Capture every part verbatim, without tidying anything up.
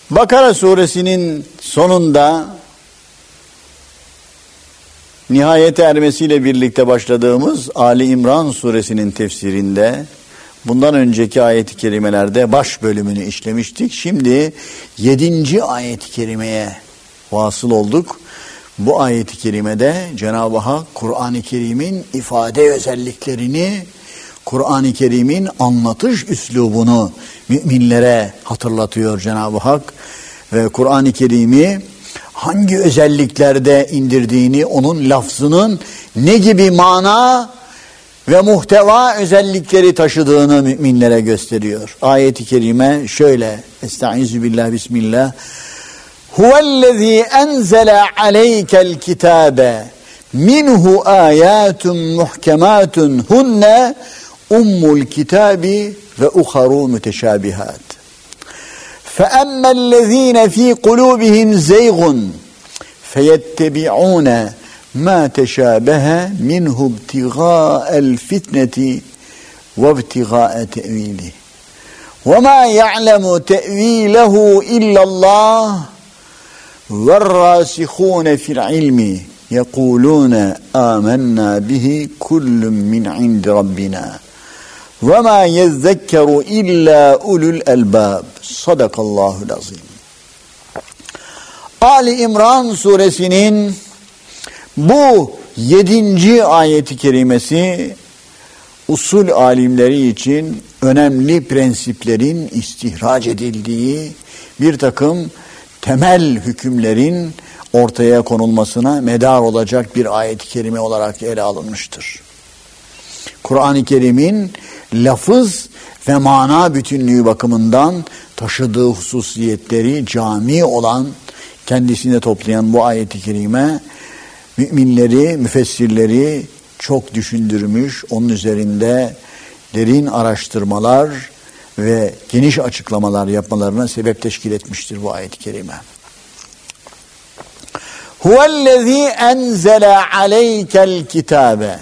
Bakara suresinin sonunda nihayete ermesiyle birlikte başladığımız Ali İmran suresinin tefsirinde bundan önceki ayet-i kerimelerde baş bölümünü işlemiştik. Şimdi yedinci ayet-i kerimeye vasıl olduk. Bu ayet-i kerimede Cenab-ı Hak Kur'an-ı Kerim'in ifade özelliklerini, Kur'an-ı Kerim'in anlatış üslubunu müminlere hatırlatıyor Cenab-ı Hak ve Kur'an-ı Kerim'i hangi özelliklerde indirdiğini, onun lafzının ne gibi mana ve muhteva özellikleri taşıdığını müminlere gösteriyor. Ayet-i kerime şöyle: Estaizu billah, bismillah. Huvellezî enzele aleykel kitâbe minhu âyâtun muhkemâtun hunne ummul kitâbi ve uharu müteşâbihât. فَأَمَّا الَّذ۪ينَ ف۪ي قُلُوبِهِمْ زَيْغٌ فَيَتَّبِعُونَ مَا تَشَابَهَ مِنْهُ ابْتِغَاءَ الْفِتْنَةِ وَابْتِغَاءَ تَأْوِيلِهِ وَمَا يَعْلَمُ تَأْوِيلَهُ إِلَّا اللّٰهُ وَالرَّاسِخُونَ فِي الْعِلْمِ يَقُولُونَ آمَنَّا بِهِ كُلٌّ مِّنْ عِنْدِ رَبِّنَا وَمَا يَذَّكَّرُ إِلَّا أُولُو الْأَلْبَابِ Sadakallahul azim. Ali İmran suresinin bu yedinci ayeti kerimesi usul alimleri için önemli prensiplerin istihraç edildiği, bir takım temel hükümlerin ortaya konulmasına medar olacak bir ayet-i kerime olarak ele alınmıştır. Kur'an-ı Kerim'in lafız ve mana bütünlüğü bakımından taşıdığı hususiyetleri cami olan, kendisine toplayan bu ayet-i kerime müminleri, müfessirleri çok düşündürmüş, onun üzerinde derin araştırmalar ve geniş açıklamalar yapmalarına sebep teşkil etmiştir bu ayet-i kerime. Huvellezî enzele aleykel kitâbe.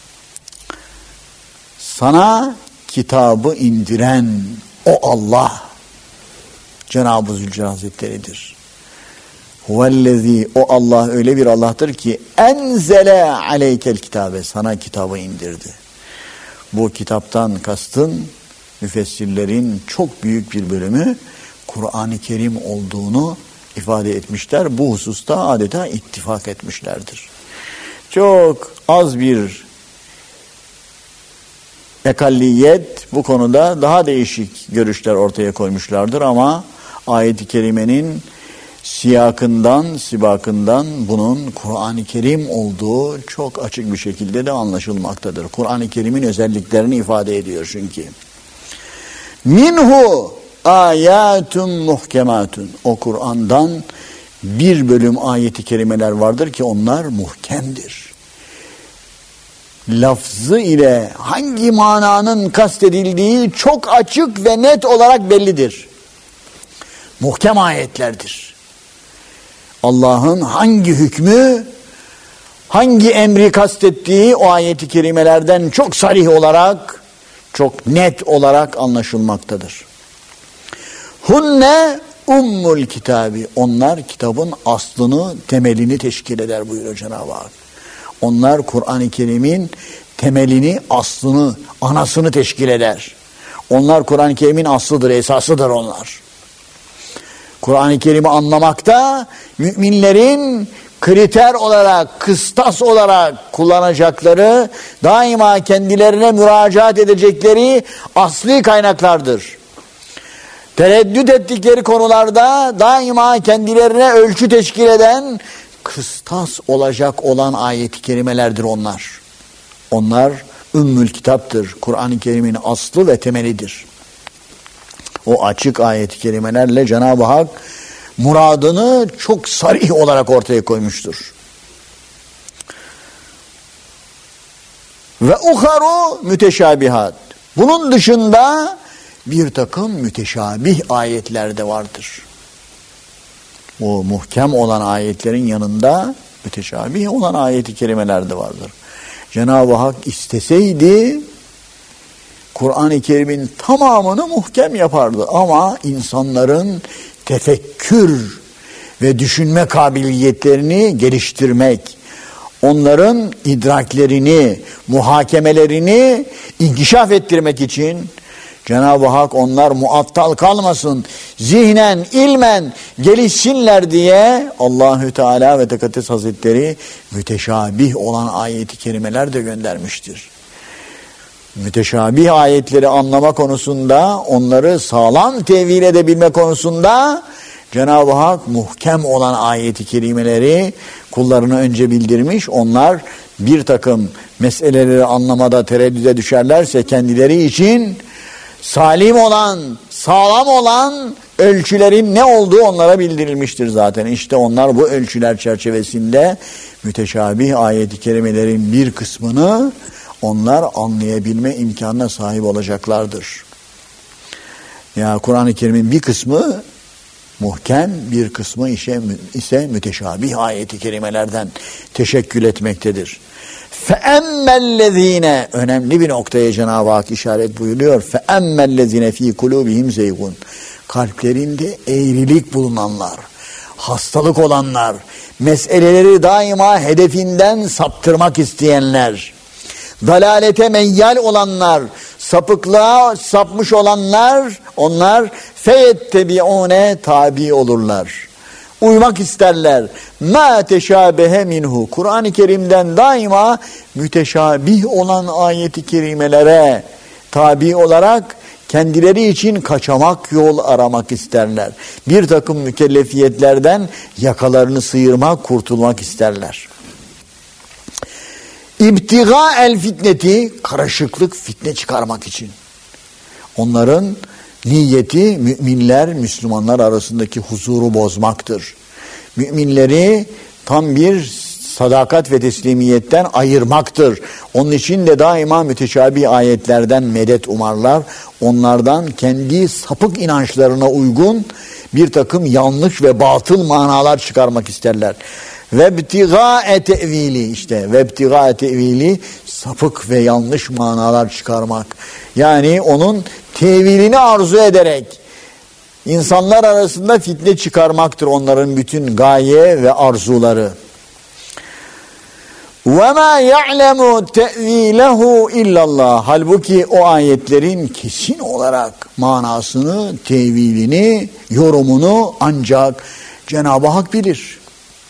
Sana kitabı indiren o Allah Cenab-ı Zülcelal Hazretleri'dir. Huvellezî, o Allah öyle bir Allah'tır ki enzele aleykel kitabe, sana kitabı indirdi. Bu kitaptan kastın müfessirlerin çok büyük bir bölümü Kur'an-ı Kerim olduğunu ifade etmişler. Bu hususta adeta ittifak etmişlerdir. Çok az bir ekalliyet bu konuda daha değişik görüşler ortaya koymuşlardır ama ayet-i kerimenin siyakından, sibakından bunun Kur'an-ı Kerim olduğu çok açık bir şekilde de anlaşılmaktadır. Kur'an-ı Kerim'in özelliklerini ifade ediyor çünkü. Minhu ayatun muhkematun. O Kur'an'dan bir bölüm ayet-i kerimeler vardır ki onlar muhkemdir. Lafzı ile hangi mananın kastedildiği çok açık ve net olarak bellidir. Muhkem ayetlerdir. Allah'ın hangi hükmü, hangi emri kastettiği o ayet-i kerimelerden çok sarih olarak, çok net olarak anlaşılmaktadır. Hunne ummul kitabi. Onlar kitabın aslını, temelini teşkil eder buyuruyor Cenab-ı Hak. Onlar Kur'an-ı Kerim'in temelini, aslını, anasını teşkil eder. Onlar Kur'an-ı Kerim'in aslıdır, esasıdır onlar. Kur'an-ı Kerim'i anlamakta müminlerin kriter olarak, kıstas olarak kullanacakları, daima kendilerine müracaat edecekleri asli kaynaklardır. Tereddüt ettikleri konularda daima kendilerine ölçü teşkil eden, kıstas olacak olan ayet-i kerimelerdir onlar. Onlar ümmül kitaptır. Kur'an-ı Kerim'in aslı ve temelidir. O açık ayet-i kerimelerle Cenab-ı Hak muradını çok sarih olarak ortaya koymuştur. Ve uharu müteşabihat. Bunun dışında bir takım müteşabih ayetler de vardır. O muhkem olan ayetlerin yanında müteşabih olan ayet-i kerimeler de vardır. Cenab-ı Hak isteseydi Kur'an-ı Kerim'in tamamını muhkem yapardı ama insanların tefekkür ve düşünme kabiliyetlerini geliştirmek, onların idraklerini, muhakemelerini inkişaf ettirmek için Cenab-ı Hak onlar muattal kalmasın, zihnen, ilmen gelişsinler diye Allahü Teala ve Tekaddes Hazretleri müteşabih olan ayeti kerimeler de göndermiştir. Müteşabih ayetleri anlama konusunda, onları sağlam tevil edebilme konusunda Cenab-ı Hak muhkem olan ayeti kerimeleri kullarına önce bildirmiş. Onlar bir takım meseleleri anlamada tereddüde düşerlerse kendileri için salim olan, sağlam olan ölçülerin ne olduğu onlara bildirilmiştir zaten. İşte onlar bu ölçüler çerçevesinde müteşabih ayeti kerimelerin bir kısmını onlar anlayabilme imkanına sahip olacaklardır. Ya Kur'an-ı Kerim'in bir kısmı muhkem, bir kısmı ise, ise müteşabih ayeti kerimelerden teşekkül etmektedir. فَاَمَّا الَّذ۪ينَ önemli bir noktaya Cenab-ı Hak işaret buyuruyor. فَاَمَّا الَّذ۪ينَ ف۪ي قُلُوبِهِمْ زَيْغُونَ kalplerinde eğrilik bulunanlar, hastalık olanlar, meseleleri daima hedefinden saptırmak isteyenler, dalalete meyyal olanlar, sapıklığa sapmış olanlar, onlar feyettebi'une tabi olurlar. Uymak isterler. Ma teşabehe minhu. Kur'an-ı Kerim'den daima müteşabih olan ayeti kerimelere tabi olarak kendileri için kaçamak yol aramak isterler. Bir takım mükellefiyetlerden yakalarını sıyırmak, kurtulmak isterler. İbtiga el fitneti, karışıklık, fitne çıkarmak için. Onların niyeti müminler, Müslümanlar arasındaki huzuru bozmaktır. Müminleri tam bir sadakat ve teslimiyetten ayırmaktır. Onun için de daima müteşabih ayetlerden medet umarlar. Onlardan kendi sapık inançlarına uygun bir takım yanlış ve batıl manalar çıkarmak isterler. Vebtigâe tevili, işte vebtigâe tevili, sapık ve yanlış manalar çıkarmak. Yani onun tevilini arzu ederek insanlar arasında fitne çıkarmaktır onların bütün gaye ve arzuları. وَمَا يَعْلَمُ تَأْو۪يلَهُ illallah. Halbuki o ayetlerin kesin olarak manasını, tevilini, yorumunu ancak Cenab-ı Hak bilir.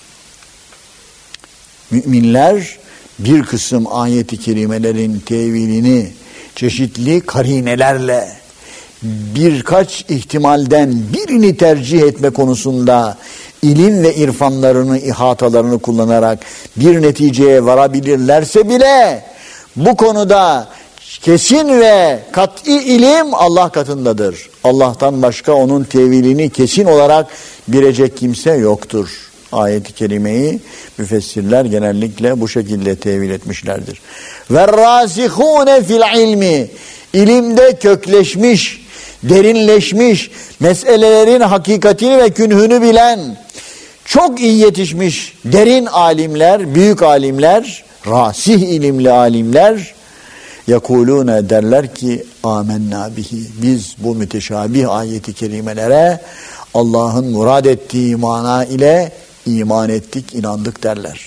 Müminler bir kısım ayet-i kerimelerin tevilini çeşitli karinelerle birkaç ihtimalden birini tercih etme konusunda ilim ve irfanlarını, ihatalarını kullanarak bir neticeye varabilirlerse bile bu konuda kesin ve kat'i ilim Allah katındadır. Allah'tan başka onun tevilini kesin olarak bilecek kimse yoktur. Ayet-i kerimeyi müfessirler genellikle bu şekilde tevil etmişlerdir. وَالرَّاسِخُونَ fil ilmi, ilimde kökleşmiş, derinleşmiş, meselelerin hakikatini ve künhünü bilen, çok iyi yetişmiş derin alimler, büyük alimler, rasih ilimli alimler yekulune derler ki amenna bihi, biz bu müteşabih ayeti kerimelere Allah'ın murad ettiği mana ile iman ettik, inandık derler.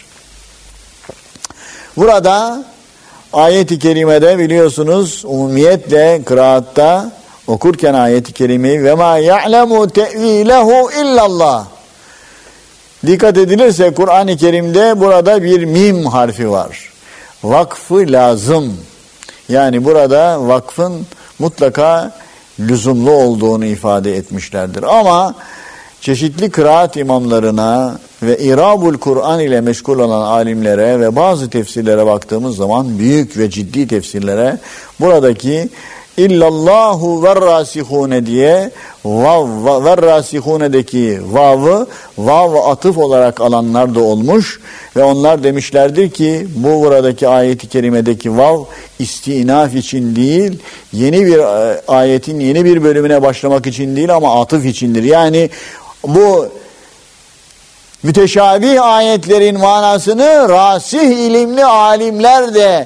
Burada ayet-i kerimede biliyorsunuz umumiyetle kıraatta okurken ayet-i kerimeyi ve ma ya'lemu te'vilehu illallah. Dikkat edilirse Kur'an-ı Kerim'de burada bir mim harfi var. Vakfı lazım. Yani burada vakfın mutlaka lüzumlu olduğunu ifade etmişlerdir. Ama çeşitli kıraat imamlarına ve İrabul Kur'an ile meşgul olan alimlere ve bazı tefsirlere baktığımız zaman büyük ve ciddi tefsirlere buradaki illallahu verrasihune diye vav verrasihune'deki vav'ı vav atıf olarak alanlar da olmuş ve onlar demişlerdir ki bu buradaki ayeti kerimedeki vav istinaf için değil, yeni bir ayetin yeni bir bölümüne başlamak için değil ama atıf içindir. Yani bu müteşabih ayetlerin manasını rasih ilimli alimler de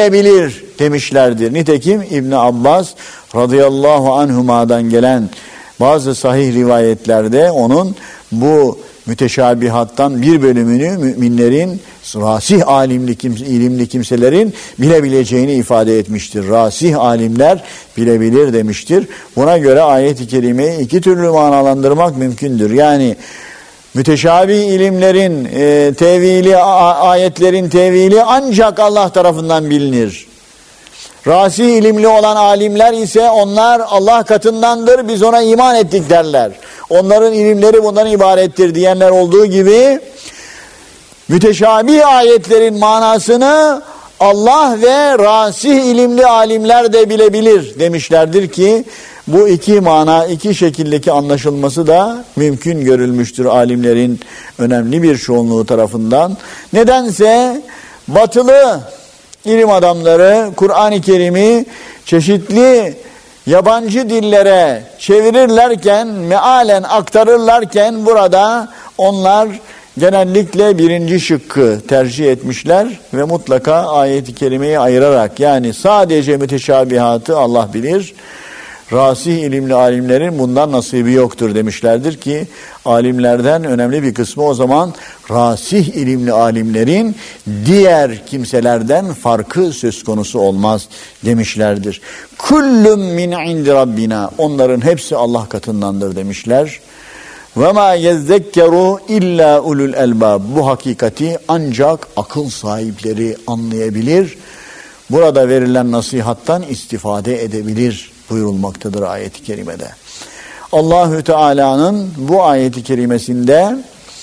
bilebilir demişlerdir. Nitekim İbn Abbas radıyallahu anhuma'dan gelen Bazı sahih rivayetlerde onun bu müteşabihattan bir bölümünü müminlerin, rasih alimli, kimse, ilimli kimselerin bilebileceğini ifade etmiştir. Rasih alimler bilebilir demiştir. Buna göre ayet-i kerimeyi iki türlü manalandırmak mümkündür. Yani müteşabih ilimlerin e, tevili, ayetlerin tevili ancak Allah tarafından bilinir. Rasih ilimli olan alimler ise onlar Allah katındandır, biz ona iman ettik derler. Onların ilimleri bundan ibarettir diyenler olduğu gibi müteşabih ayetlerin manasını Allah ve rasih ilimli alimler de bilebilir demişlerdir ki bu iki mana, iki şekildeki anlaşılması da mümkün görülmüştür alimlerin önemli bir çoğunluğu tarafından. Nedense batılı ilim adamları Kur'an-ı Kerim'i çeşitli yabancı dillere çevirirlerken, mealen aktarırlarken burada onlar genellikle birinci şıkkı tercih etmişler ve mutlaka ayet-i kerimeyi ayırarak, yani sadece müteşabihatı Allah bilir, rasih ilimli alimlerin bundan nasibi yoktur demişlerdir ki alimlerden önemli bir kısmı o zaman rasih ilimli alimlerin diğer kimselerden farkı söz konusu olmaz demişlerdir. Kullum min indi rabbina, onların hepsi Allah katındandır demişler. Ve ma yezzekkeru illa ulul elbab, bu hakikati ancak akıl sahipleri anlayabilir, burada verilen nasihattan istifade edebilir buyurulmaktadır ayet-i kerimede. Allahü Teala'nın bu ayet-i kerimesinde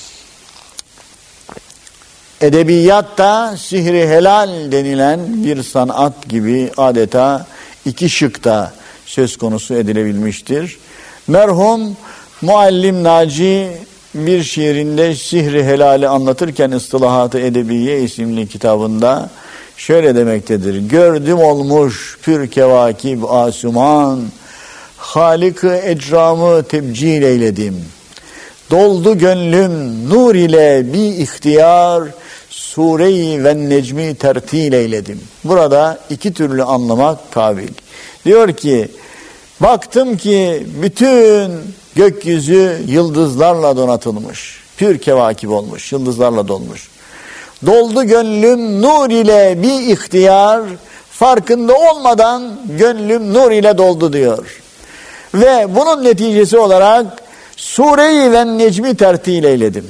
edebiyatta sihri helal denilen bir sanat gibi adeta iki şıkta söz konusu edilebilmiştir. Merhum Muallim Naci bir şiirinde sihri helali anlatırken ıstılahat-ı Edebiye isimli kitabında şöyle demektedir. Gördüm olmuş pür kevakib asuman, Halık-ı ecramı tebcil eyledim. Doldu gönlüm nur ile bir ihtiyar, Sure-i ve Necmi tertil eyledim. Burada iki türlü anlamak kabil. Diyor ki, baktım ki bütün gökyüzü yıldızlarla donatılmış. Pür kevakib olmuş, yıldızlarla dolmuş. Doldu gönlüm nur ile bir ihtiyar, farkında olmadan gönlüm nur ile doldu diyor. Ve bunun neticesi olarak Sure-i ve Necmi tertil eyledim.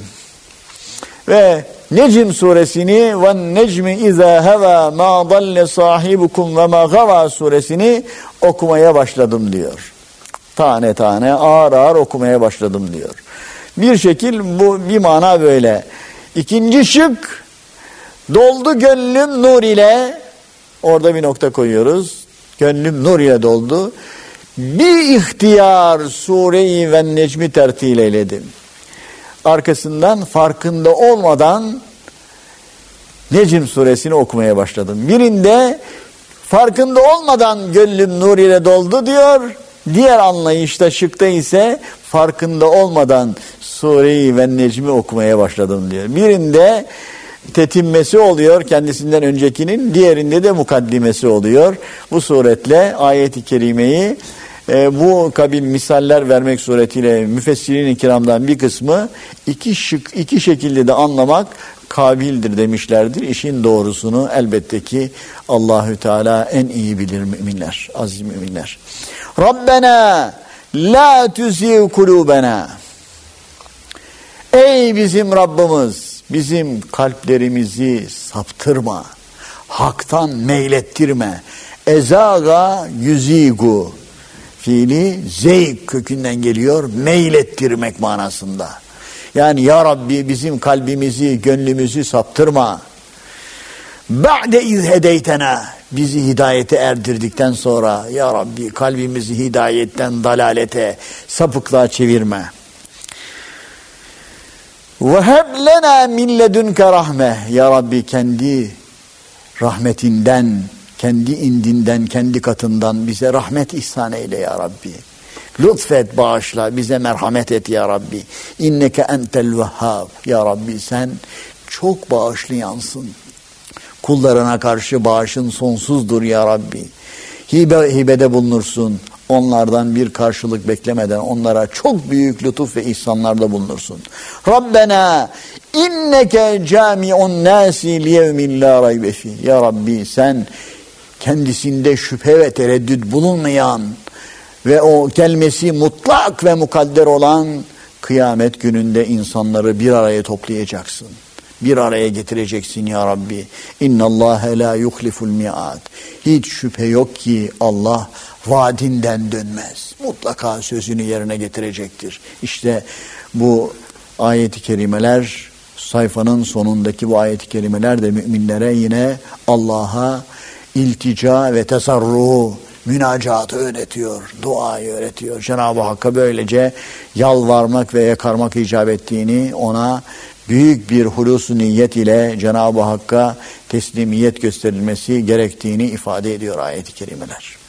Ve Necm suresini ve Necmi izâ heva ma dalle sahibukum ve ma gava suresini okumaya başladım diyor. Tane tane ağır ağır okumaya başladım diyor. Bir şekil bu, bir mana böyle. İkinci şık, doldu gönlüm nur ile, orada bir nokta koyuyoruz. Gönlüm nur ile doldu. Bir ihtiyar Sure-i ve Necmi tertil eyledim. Arkasından farkında olmadan Necm suresini okumaya başladım. Birinde farkında olmadan gönlüm nur ile doldu diyor. Diğer anlayışta, şıkta ise farkında olmadan Sure-i ve Necmi okumaya başladım diyor. Birinde tetimmesi oluyor kendisinden öncekinin, diğerinde de mukaddimesi oluyor. Bu suretle ayet-i kerimeyi e, bu kabil misaller vermek suretiyle müfessirin-i kiramdan bir kısmı iki şık iki şekilde de anlamak kabildir demişlerdir. İşin doğrusunu elbette ki Allahü Teala en iyi bilir müminler, aziz müminler. Rabbena la tuzigh kulubena. Ey bizim Rabbimiz, bizim kalplerimizi saptırma, haktan meylettirme. Ezaga yüzigu fiili zeyk kökünden geliyor, meylettirmek manasında. Yani ya Rabbi bizim kalbimizi, gönlümüzü saptırma. Ba'de iz hedeytena, bizi hidayete erdirdikten sonra ya Rabbi kalbimizi hidayetten dalalete, sapıklığa çevirme. Ve heb lena min ledunke rahme, ya Rabbi kendi rahmetinden, kendi indinden, kendi katından bize rahmet ihsan eyle ya Rabbi. Lütfet, bağışla, bize merhamet et ya Rabbi. İnneke entel vehhab, ya Rabbi sen çok bağışlayansın. Kullarına karşı bağışın sonsuzdur ya Rabbi. Hibe, hibede bulunursun, onlardan bir karşılık beklemeden onlara çok büyük lütuf ve ihsanlarda bulunursun. Rabbena inneke cami'un nasi liyevmin la raybe fi. Ya Rabbi, sen kendisinde şüphe ve tereddüt bulunmayan ve o kelimesi mutlak ve mukadder olan kıyamet gününde insanları bir araya toplayacaksın. Bir araya getireceksin ya Rabbi. İnnallâhe lâ yuhliful mi'ad. Hiç şüphe yok ki Allah vaadinden dönmez. Mutlaka sözünü yerine getirecektir. İşte bu ayet-i kerimeler, sayfanın sonundaki bu ayet-i kerimeler de müminlere yine Allah'a iltica ve tesarruhu, münacatı öğretiyor, duayı öğretiyor. Cenab-ı Hakk'a böylece yalvarmak ve yakarmak icap ettiğini, ona büyük bir hulus-u niyet ile Cenab-ı Hakk'a teslimiyet gösterilmesi gerektiğini ifade ediyor ayet-i kerimeler.